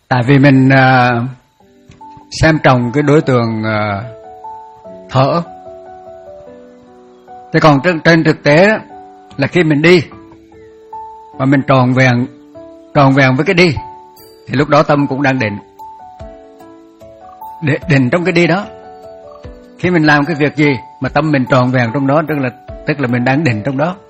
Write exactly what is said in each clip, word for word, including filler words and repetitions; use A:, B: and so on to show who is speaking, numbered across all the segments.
A: Tại vì mình uh, xem trọng cái đối tượng uh, thở. Thế còn trên, trên thực tế đó, là khi mình đi mà mình tròn vẹn tròn vẹn với cái đi thì lúc đó tâm cũng đang định. Để định trong cái đi đó. Khi mình làm cái việc gì mà tâm mình tròn vẹn trong đó, tức là tức là mình đang định trong đó.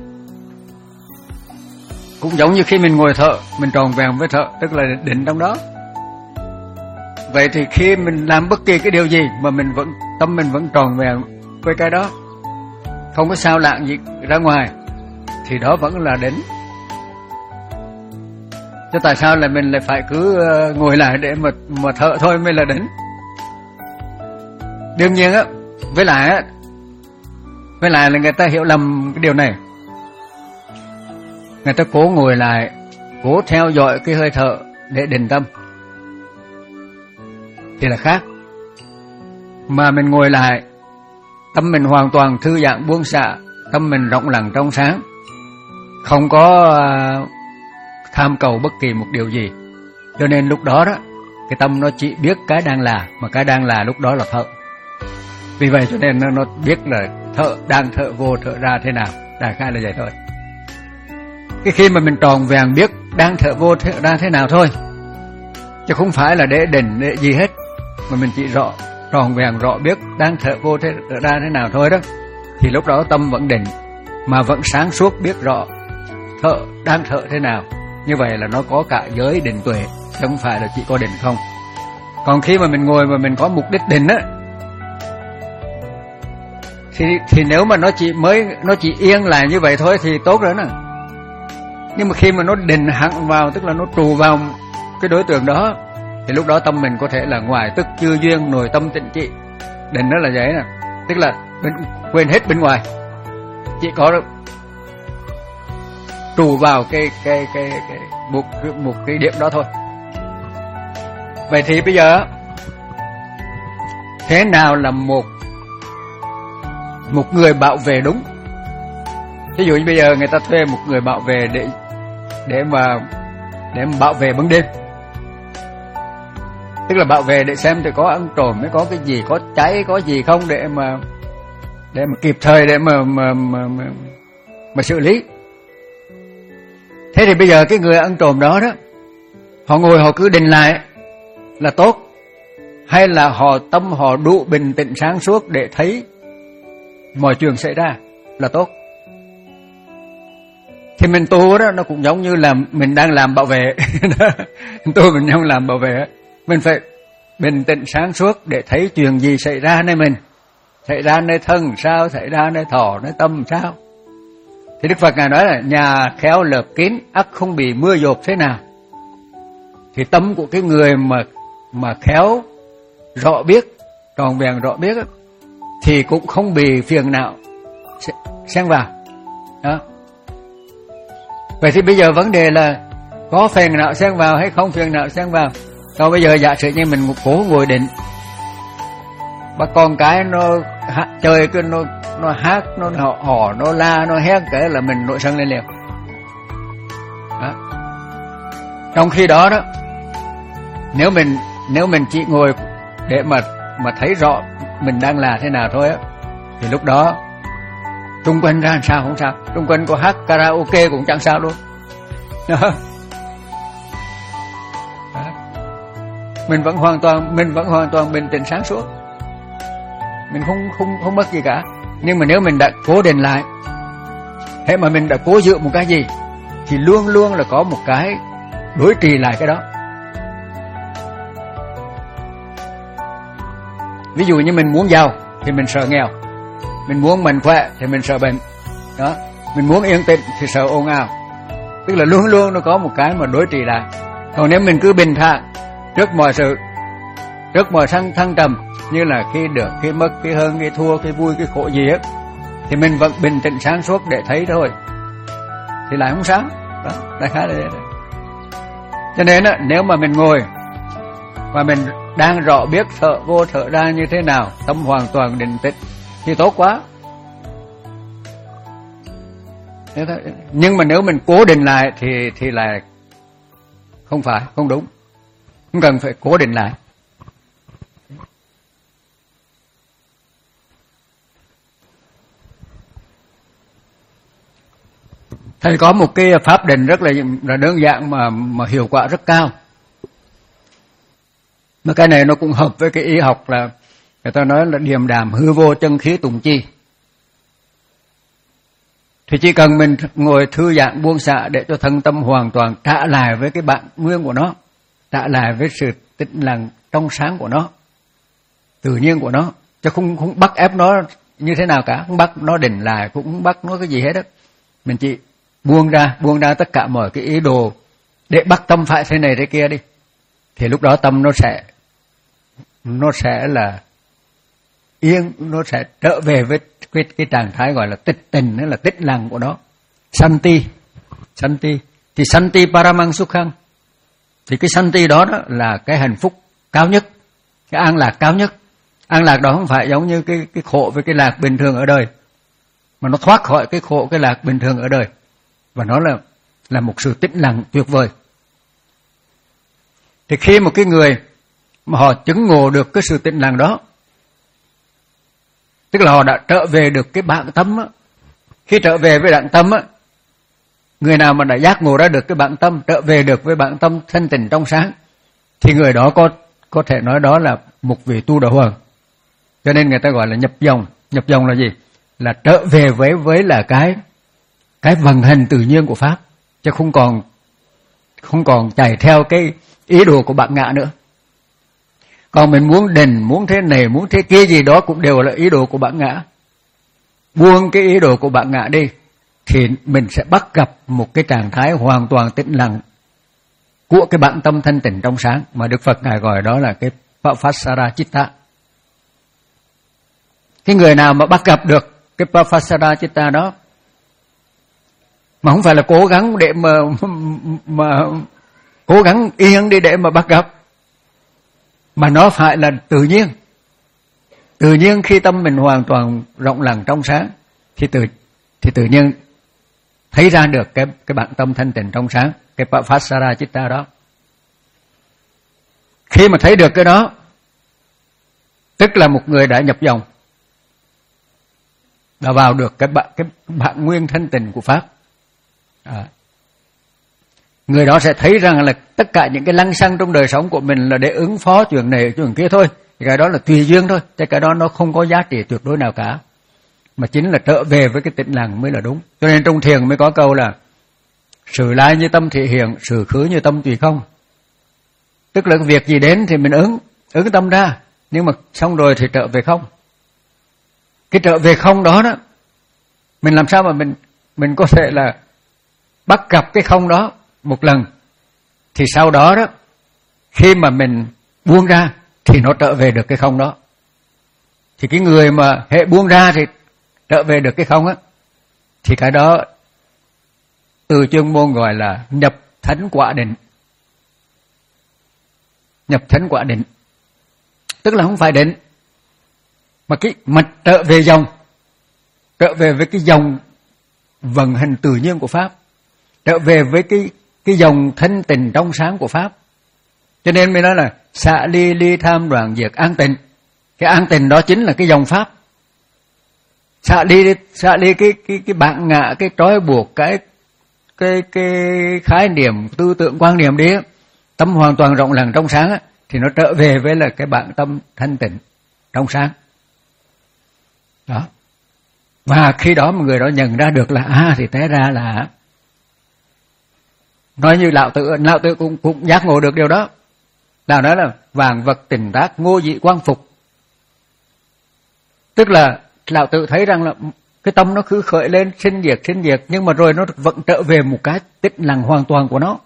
A: Cũng giống như khi mình ngồi thở, mình tròn vẹn với thở, tức là định trong đó. Vậy thì khi mình làm bất kỳ cái điều gì mà mình vẫn tâm mình vẫn tròn vẹn với cái đó, không có sao lãng gì ra ngoài, thì đó vẫn là định. Chứ tại sao là mình lại phải cứ ngồi lại để mà mà thở thôi mới là định? Đương nhiên á, với lại á, với lại là người ta hiểu lầm cái điều này. Người ta cố ngồi lại, cố theo dõi cái hơi thở để định tâm thì là khác. Mà mình ngồi lại, tâm mình hoàn toàn thư giãn buông xả, tâm mình rộng lặng trong sáng, không có uh, tham cầu bất kỳ một điều gì. Cho nên lúc đó đó, cái tâm nó chỉ biết cái đang là, mà cái đang là lúc đó là thở. Vì vậy cho nên nó, nó biết là thở, đang thở vô thở ra thế nào. Đại khái là vậy thôi. Cái khi mà mình tròn vẹn biết đang thở vô thở ra thế nào thôi, chứ không phải là để định để gì hết, mà mình chỉ rõ tròn vẹn rõ biết đang thở vô thở ra thế nào thôi đó, thì lúc đó tâm vẫn định, mà vẫn sáng suốt biết rõ thở đang thở thế nào. Như vậy là nó có cả giới định tuệ, chứ không phải là chỉ có định không. Còn khi mà mình ngồi mà mình có mục đích định á, thì thì nếu mà nó chỉ mới nó chỉ yên lại như vậy thôi thì tốt rồi nè. Nhưng mà khi mà nó định hẳn vào, tức là nó trụ vào cái đối tượng đó, thì lúc đó tâm mình có thể là ngoài tức chư duyên nội tâm tịnh trị. Định đó là vậy nè, tức là bên, quên hết bên ngoài, chỉ có trụ vào cái cái cái cái một cái, một cái điểm đó thôi. Vậy thì bây giờ thế nào là một một người bảo vệ đúng? Ví dụ như bây giờ người ta thuê một người bảo vệ để để mà để mà bảo vệ ban đêm, tức là bảo vệ để xem thì có ăn trộm, mới có cái gì, có cháy, có gì không, để mà để mà kịp thời để mà mà mà, mà, mà xử lý. Thế thì bây giờ cái người ăn trộm đó đó, họ ngồi họ cứ định lại là tốt, hay là họ tâm họ đủ bình tĩnh sáng suốt để thấy mọi chuyện xảy ra là tốt? Thì mình tu đó, nó cũng giống như là mình đang làm bảo vệ. Tu mình đang làm bảo vệ, mình phải bình tĩnh sáng suốt để thấy chuyện gì xảy ra nơi mình, xảy ra nơi thân sao, xảy ra nơi thọ, nơi tâm sao. Thì Đức Phật Ngài nói là nhà khéo lợp kín, ắt không bị mưa dột thế nào. Thì tâm của cái người mà mà khéo rõ biết, tròn vẹn rõ biết thì cũng không bị phiền não xen vào đó. Vậy thì bây giờ vấn đề là có phiền não xen vào hay không phiền não xen vào. Còn bây giờ giả sử như mình cố ngồi định, bà con cái nó hát, chơi cái nó nó hát, nó họ hò, nó la, nó hét cái là mình nổi sân lên liền. Đó. Trong khi đó đó, nếu mình nếu mình chỉ ngồi để mà mà thấy rõ mình đang là thế nào thôi á, thì lúc đó xung quanh ra làm sao không sao, xung quanh có hát karaoke cũng chẳng sao luôn. Đó. Đó. Mình vẫn hoàn toàn mình vẫn hoàn toàn bình tĩnh sáng suốt, mình không không không mất gì cả. Nhưng mà nếu mình đã cố định lại, thế mà mình đã cố giữ một cái gì, thì luôn luôn là có một cái đối trì lại cái đó. Ví dụ như mình muốn giàu thì mình sợ nghèo, mình muốn mạnh khỏe thì mình sợ bệnh đó, mình muốn yên tĩnh thì sợ ồn ào. Tức là luôn luôn nó có một cái mà đối trị lại. Còn nếu mình cứ bình thản trước mọi sự, trước mọi thăng thăng trầm, như là khi được, khi mất, khi hơn, khi thua, khi vui, khi khổ gì á, thì mình vẫn bình tĩnh sáng suốt để thấy thôi, thì lại không sao đó. Đại khái là vậy đó. Cho nên á, nếu mà mình ngồi và mình đang rõ biết thở vô thở ra như thế nào, tâm hoàn toàn định tĩnh thì tốt quá. Nhưng mà nếu mình cố định lại thì thì là không phải, không đúng. không cần phải cố định lại. Thầy có một cái pháp định rất là, là đơn giản mà mà hiệu quả rất cao. Mà cái này nó cũng hợp với cái y học là người ta nói là điềm đạm hư vô chân khí tùng chi. Thì chỉ cần mình ngồi thư giãn buông xả để cho thân tâm hoàn toàn trả lại với cái bản nguyên của nó, trả lại với sự tĩnh lặng trong sáng của nó, tự nhiên của nó, chứ không không bắt ép nó như thế nào cả, không bắt nó định lại, cũng không bắt nó cái gì hết đó. Mình chỉ buông ra, buông ra tất cả mọi cái ý đồ để bắt tâm phải thế này thế kia đi. Thì lúc đó tâm nó sẽ nó sẽ là yên, nó sẽ trở về với cái, cái trạng thái gọi là tịch tình, đó là tĩnh lặng của nó. Santi, santi thì santi paramang sukhang. Thì cái santi đó, đó là cái hạnh phúc cao nhất, cái an lạc cao nhất. An lạc đó không phải giống như cái cái khổ với cái lạc bình thường ở đời, mà nó thoát khỏi cái khổ cái lạc bình thường ở đời, và nó là là một sự tĩnh lặng tuyệt vời. Thì khi một cái người mà họ chứng ngộ được cái sự tĩnh lặng đó, tức là họ đã trở về được cái bản tâm á. Khi trở về với bản tâm á, người nào mà đã giác ngộ ra được cái bản tâm, trở về được với bản tâm thanh tịnh trong sáng, thì người đó có có thể nói đó là một vị tu đạo hoàng. Cho nên người ta gọi là nhập dòng. Nhập dòng là gì? Là trở về với với là cái cái vận hành tự nhiên của pháp, chứ không còn không còn chạy theo cái ý đồ của bản ngã nữa. Còn mình muốn định, muốn thế này, muốn thế kia gì đó cũng đều là ý đồ của bản ngã. Buông cái ý đồ của bản ngã đi thì mình sẽ bắt gặp một cái trạng thái hoàn toàn tĩnh lặng của cái bản tâm thanh tịnh trong sáng, mà Đức Phật Ngài gọi đó là cái Papasara Chitta. Cái người nào mà bắt gặp được cái Papasara Chitta đó, mà không phải là cố gắng để mà mà cố gắng yên đi để mà bắt gặp, mà nó phải là tự nhiên. Tự nhiên khi tâm mình hoàn toàn rộng lặng trong sáng thì tự thì tự nhiên thấy ra được cái cái bản tâm thanh tịnh trong sáng, cái Papasara Chitta đó. Khi mà thấy được cái đó, tức là một người đã nhập dòng, đã vào được cái bản, cái bản nguyên thanh tịnh của pháp. À. Người đó sẽ thấy rằng là tất cả những cái lăng xăng trong đời sống của mình là để ứng phó chuyện này chuyện kia thôi, cái đó là tùy duyên thôi, chứ cái đó nó không có giá trị tuyệt đối nào cả, mà chính là trở về với cái tĩnh lặng mới là đúng. Cho nên trong thiền mới có câu là sự lai như tâm thị hiện, sự khứ như tâm tùy không. Tức là cái việc gì đến thì mình ứng ứng tâm ra, nhưng mà xong rồi thì trở về không. Cái trở về không đó đó, mình làm sao mà mình mình có thể là bắt gặp cái không đó một lần, thì sau đó đó khi mà mình buông ra thì nó trở về được cái không đó. Thì cái người mà hệ buông ra thì trở về được cái không á, thì cái đó từ chuyên môn gọi là nhập thánh quả định. Nhập thánh quả định tức là không phải định, mà cái mặt trở về dòng, trở về với cái dòng vận hành tự nhiên của pháp, trở về với cái cái dòng thanh tịnh trong sáng của pháp. Cho nên mới nói là xạ ly ly tham đoạn diệt an tịnh. Cái an tịnh đó chính là cái dòng pháp. Xạ ly xạ ly cái cái cái bản ngã, cái trói buộc, cái cái cái khái niệm, tư tưởng, quan niệm đi, tâm hoàn toàn rộng lặng trong sáng á, thì nó trở về với là cái bản tâm thanh tịnh trong sáng. Đó. Và khi đó một người đó nhận ra được là à thì té ra là nói như Lão Tử, Lão Tử cũng cũng giác ngộ được điều đó. Lão nói là vạn vật tình tác ngô dị quang phục. Tức là Lão Tử thấy rằng là cái tâm nó cứ khởi lên sinh diệt sinh diệt, nhưng mà rồi nó vẫn trở về một cái tĩnh lặng hoàn toàn của nó.